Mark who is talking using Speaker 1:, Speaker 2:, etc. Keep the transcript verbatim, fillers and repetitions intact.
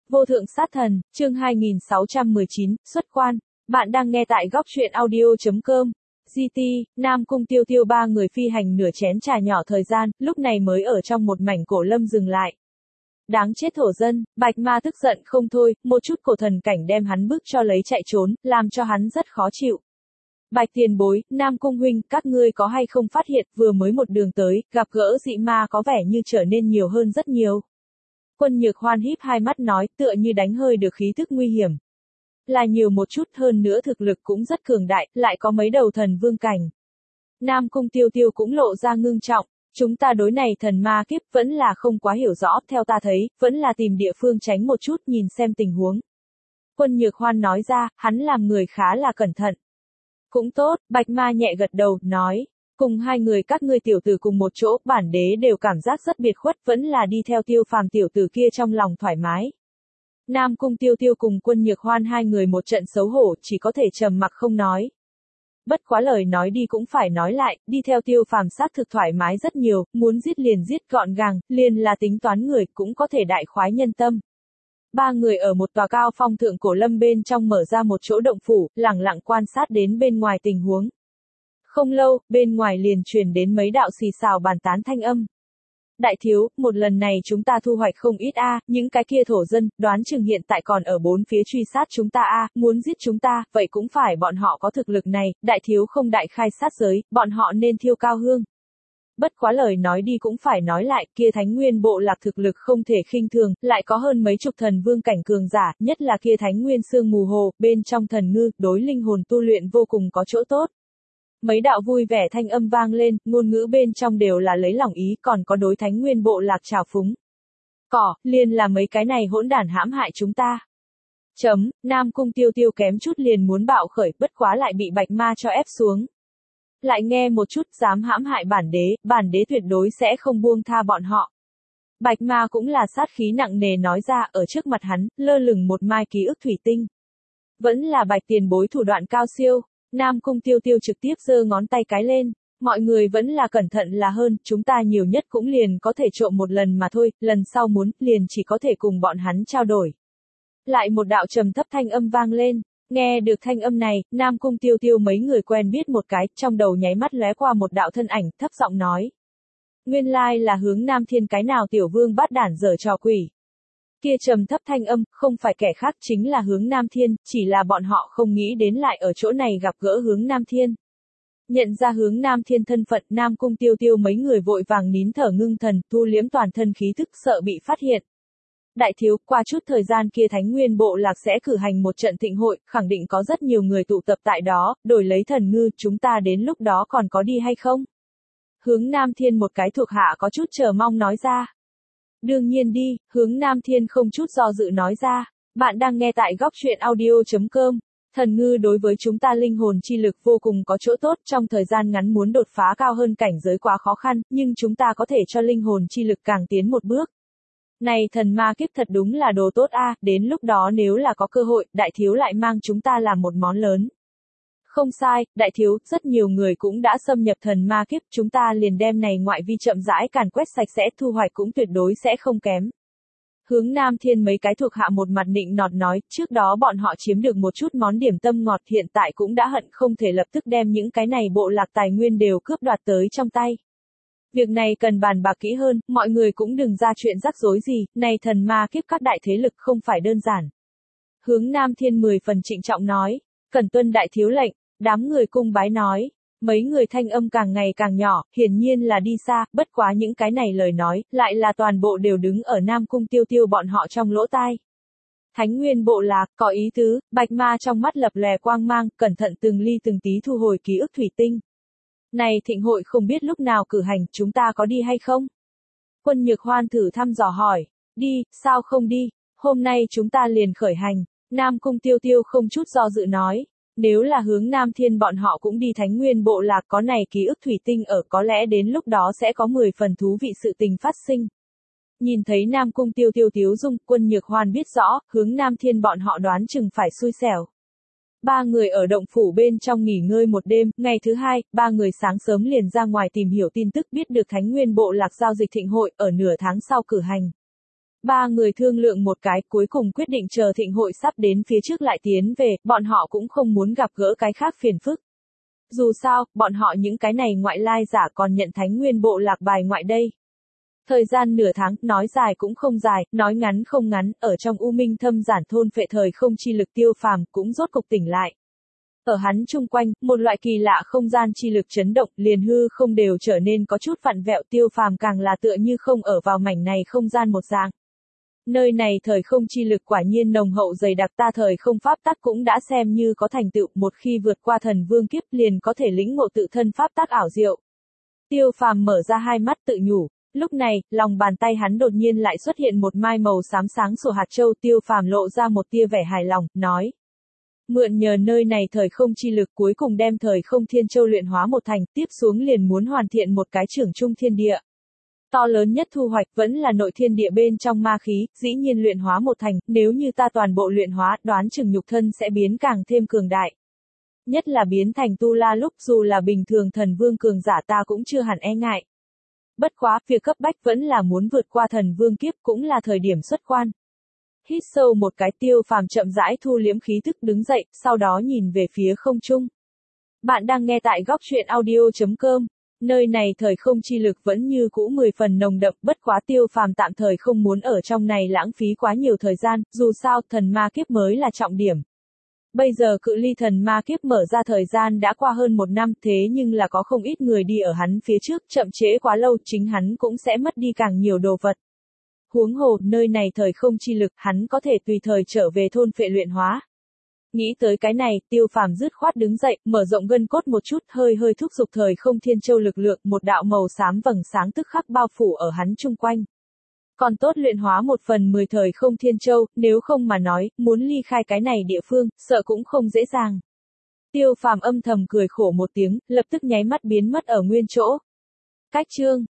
Speaker 1: Vô thượng sát thần, chương hai nghìn sáu trăm mười chín, xuất quan. Bạn đang nghe tại góc truyện audio chấm com. giê tê, Nam Cung Tiêu Tiêu ba người phi hành nửa chén trà nhỏ thời gian, lúc này mới ở trong một mảnh cổ lâm dừng lại. Đáng chết thổ dân, Bạch Ma tức giận không thôi, một chút cổ thần cảnh đem hắn bức cho lấy chạy trốn, làm cho hắn rất khó chịu. Bạch tiền bối, Nam Cung huynh, các ngươi có hay không phát hiện, vừa mới một đường tới, gặp gỡ dị ma có vẻ như trở nên nhiều hơn rất nhiều. Quân Nhược Hoan híp hai mắt nói, tựa như đánh hơi được khí thức nguy hiểm. Là nhiều một chút, hơn nữa thực lực cũng rất cường đại, lại có mấy đầu thần vương cảnh. Nam Cung Tiêu Tiêu cũng lộ ra ngưng trọng, chúng ta đối này thần ma kiếp vẫn là không quá hiểu rõ, theo ta thấy, vẫn là tìm địa phương tránh một chút nhìn xem tình huống. Quân Nhược Hoan nói ra, hắn làm người khá là cẩn thận. Cũng tốt, Bạch Ma nhẹ gật đầu, nói. Cùng hai người các ngươi tiểu tử cùng một chỗ, bản đế đều cảm giác rất biệt khuất, vẫn là đi theo Tiêu Phàm tiểu tử kia trong lòng thoải mái. Nam Cung Tiêu Tiêu cùng Quân Nhược Hoan hai người một trận xấu hổ, chỉ có thể trầm mặc không nói. Bất quá lời nói đi cũng phải nói lại, đi theo Tiêu Phàm xác thực thoải mái rất nhiều, muốn giết liền giết gọn gàng, liền là tính toán người, cũng có thể đại khoái nhân tâm. Ba người ở một tòa cao phong thượng cổ lâm bên trong mở ra một chỗ động phủ, lẳng lặng quan sát đến bên ngoài tình huống. Không lâu, bên ngoài liền truyền đến mấy đạo xì xào bàn tán thanh âm. Đại thiếu, một lần này chúng ta thu hoạch không ít a, những cái kia thổ dân, đoán chừng hiện tại còn ở bốn phía truy sát chúng ta a, muốn giết chúng ta, vậy cũng phải bọn họ có thực lực này, đại thiếu không đại khai sát giới, bọn họ nên thiêu cao hương. Bất quá lời nói đi cũng phải nói lại, kia Thánh Nguyên bộ lạc thực lực không thể khinh thường, lại có hơn mấy chục thần vương cảnh cường giả, nhất là kia Thánh Nguyên sương mù hồ, bên trong thần ngư, đối linh hồn tu luyện vô cùng có chỗ tốt. Mấy đạo vui vẻ thanh âm vang lên, ngôn ngữ bên trong đều là lấy lòng ý, còn có đối Thánh Nguyên bộ lạc trào phúng. Cỏ, liền là mấy cái này hỗn đản hãm hại chúng ta. Chấm, Nam Cung Tiêu Tiêu kém chút liền muốn bạo khởi, bất quá lại bị Bạch Ma cho ép xuống. Lại nghe một chút, dám hãm hại bản đế, bản đế tuyệt đối sẽ không buông tha bọn họ. Bạch Ma cũng là sát khí nặng nề nói ra, ở trước mặt hắn, lơ lửng một mai ký ức thủy tinh. Vẫn là Bạch tiền bối thủ đoạn cao siêu. Nam Cung Tiêu Tiêu trực tiếp giơ ngón tay cái lên, mọi người vẫn là cẩn thận là hơn, chúng ta nhiều nhất cũng liền có thể trộm một lần mà thôi, lần sau muốn, liền chỉ có thể cùng bọn hắn trao đổi. Lại một đạo trầm thấp thanh âm vang lên, nghe được thanh âm này, Nam Cung Tiêu Tiêu mấy người quen biết một cái, trong đầu nháy mắt lóe qua một đạo thân ảnh, thấp giọng nói. Nguyên lai là Hướng Nam Thiên cái nào tiểu vương bát đản giở trò quỷ. Kia trầm thấp thanh âm, không phải kẻ khác chính là Hướng Nam Thiên, chỉ là bọn họ không nghĩ đến lại ở chỗ này gặp gỡ Hướng Nam Thiên. Nhận ra Hướng Nam Thiên thân phận, Nam Cung Tiêu Tiêu mấy người vội vàng nín thở ngưng thần, thu liếm toàn thân khí thức sợ bị phát hiện. Đại thiếu, qua chút thời gian kia Thánh Nguyên bộ lạc sẽ cử hành một trận thịnh hội, khẳng định có rất nhiều người tụ tập tại đó, đổi lấy thần ngư, chúng ta đến lúc đó còn có đi hay không? Hướng Nam Thiên một cái thuộc hạ có chút chờ mong nói ra. Đương nhiên đi, Hướng Nam Thiên không chút do dự nói ra. Bạn đang nghe tại góc truyện audio chấm com. Thần ngư đối với chúng ta linh hồn chi lực vô cùng có chỗ tốt, trong thời gian ngắn muốn đột phá cao hơn cảnh giới quá khó khăn, nhưng chúng ta có thể cho linh hồn chi lực càng tiến một bước. Này thần ma kiếp thật đúng là đồ tốt a, đến lúc đó nếu là có cơ hội, đại thiếu lại mang chúng ta làm một món lớn. Không sai, đại thiếu, rất nhiều người cũng đã xâm nhập thần ma kiếp, chúng ta liền đem này ngoại vi chậm rãi càn quét sạch sẽ, thu hoạch cũng tuyệt đối sẽ không kém. Hướng Nam Thiên mấy cái thuộc hạ một mặt nịnh nọt nói, trước đó bọn họ chiếm được một chút món điểm tâm ngọt, hiện tại cũng đã hận không thể lập tức đem những cái này bộ lạc tài nguyên đều cướp đoạt tới trong tay. Việc này cần bàn bạc kỹ hơn, mọi người cũng đừng ra chuyện rắc rối gì, này thần ma kiếp các đại thế lực không phải đơn giản. Hướng Nam Thiên mười phần trịnh trọng nói, cần tuân đại thiếu lệnh. Đám người cung bái nói, mấy người thanh âm càng ngày càng nhỏ, hiển nhiên là đi xa, bất quá những cái này lời nói, lại là toàn bộ đều đứng ở Nam Cung Tiêu Tiêu bọn họ trong lỗ tai. Thánh Nguyên bộ lạc, có ý tứ, Bạch Ma trong mắt lập lè quang mang, cẩn thận từng ly từng tí thu hồi ký ức thủy tinh. Này thịnh hội không biết lúc nào cử hành, chúng ta có đi hay không? Quân Nhược Hoan thử thăm dò hỏi, đi, sao không đi, hôm nay chúng ta liền khởi hành, Nam Cung Tiêu Tiêu không chút do dự nói. Nếu là Hướng Nam Thiên bọn họ cũng đi Thánh Nguyên bộ lạc có này ký ức thủy tinh ở, có lẽ đến lúc đó sẽ có mười phần thú vị sự tình phát sinh. Nhìn thấy Nam Cung Tiêu Tiêu tiếu dung, Quân Nhược Hoan biết rõ, Hướng Nam Thiên bọn họ đoán chừng phải xui xẻo. Ba người ở động phủ bên trong nghỉ ngơi một đêm, ngày thứ hai, ba người sáng sớm liền ra ngoài tìm hiểu tin tức, biết được Thánh Nguyên bộ lạc giao dịch thịnh hội ở nửa tháng sau cử hành. Ba người thương lượng một cái, cuối cùng quyết định chờ thịnh hội sắp đến phía trước lại tiến về, bọn họ cũng không muốn gặp gỡ cái khác phiền phức. Dù sao, bọn họ những cái này ngoại lai giả còn nhận thánh nguyên bộ lạc bài ngoại đây. Thời gian nửa tháng, nói dài cũng không dài, nói ngắn không ngắn, ở trong U Minh thâm giản thôn phệ thời không chi lực Tiêu Phàm cũng rốt cục tỉnh lại. Ở hắn chung quanh, một loại kỳ lạ không gian chi lực chấn động, liền hư không đều trở nên có chút vặn vẹo, Tiêu Phàm càng là tựa như không ở vào mảnh này không gian một dạng. Nơi này thời không chi lực quả nhiên nồng hậu dày đặc, ta thời không pháp tắc cũng đã xem như có thành tựu, một khi vượt qua thần vương kiếp liền có thể lĩnh ngộ tự thân pháp tắc ảo diệu. Tiêu Phàm mở ra hai mắt tự nhủ, lúc này, lòng bàn tay hắn đột nhiên lại xuất hiện một mai màu xám sáng sủa hạt châu, Tiêu Phàm lộ ra một tia vẻ hài lòng, nói: mượn nhờ nơi này thời không chi lực cuối cùng đem thời không thiên châu luyện hóa một thành, tiếp xuống liền muốn hoàn thiện một cái trưởng trung thiên địa. To lớn nhất thu hoạch vẫn là nội thiên địa bên trong ma khí, dĩ nhiên luyện hóa một thành, nếu như ta toàn bộ luyện hóa, đoán chừng nhục thân sẽ biến càng thêm cường đại. Nhất là biến thành tu la lúc dù là bình thường thần vương cường giả ta cũng chưa hẳn e ngại. Bất quá, việc cấp bách vẫn là muốn vượt qua thần vương kiếp, cũng là thời điểm xuất quan. Hít sâu một cái, Tiêu Phàm chậm rãi thu liễm khí tức đứng dậy, sau đó nhìn về phía không trung. Bạn đang nghe tại góc truyện audio chấm com. Nơi này thời không chi lực vẫn như cũ mười phần nồng đậm, bất quá Tiêu Phàm tạm thời không muốn ở trong này lãng phí quá nhiều thời gian, dù sao thần ma kiếp mới là trọng điểm. Bây giờ cự ly thần ma kiếp mở ra thời gian đã qua hơn một năm, thế nhưng là có không ít người đi ở hắn phía trước, chậm trễ quá lâu, chính hắn cũng sẽ mất đi càng nhiều đồ vật. Huống hồ, nơi này thời không chi lực, hắn có thể tùy thời trở về thôn phệ luyện hóa. Nghĩ tới cái này, Tiêu Phàm dứt khoát đứng dậy, mở rộng gân cốt một chút, hơi hơi thúc giục thời không thiên châu lực lượng, một đạo màu xám vầng sáng tức khắc bao phủ ở hắn chung quanh. Còn tốt luyện hóa một phần mười thời không thiên châu, nếu không mà nói, muốn ly khai cái này địa phương, sợ cũng không dễ dàng. Tiêu Phàm âm thầm cười khổ một tiếng, lập tức nháy mắt biến mất ở nguyên chỗ. Cách chương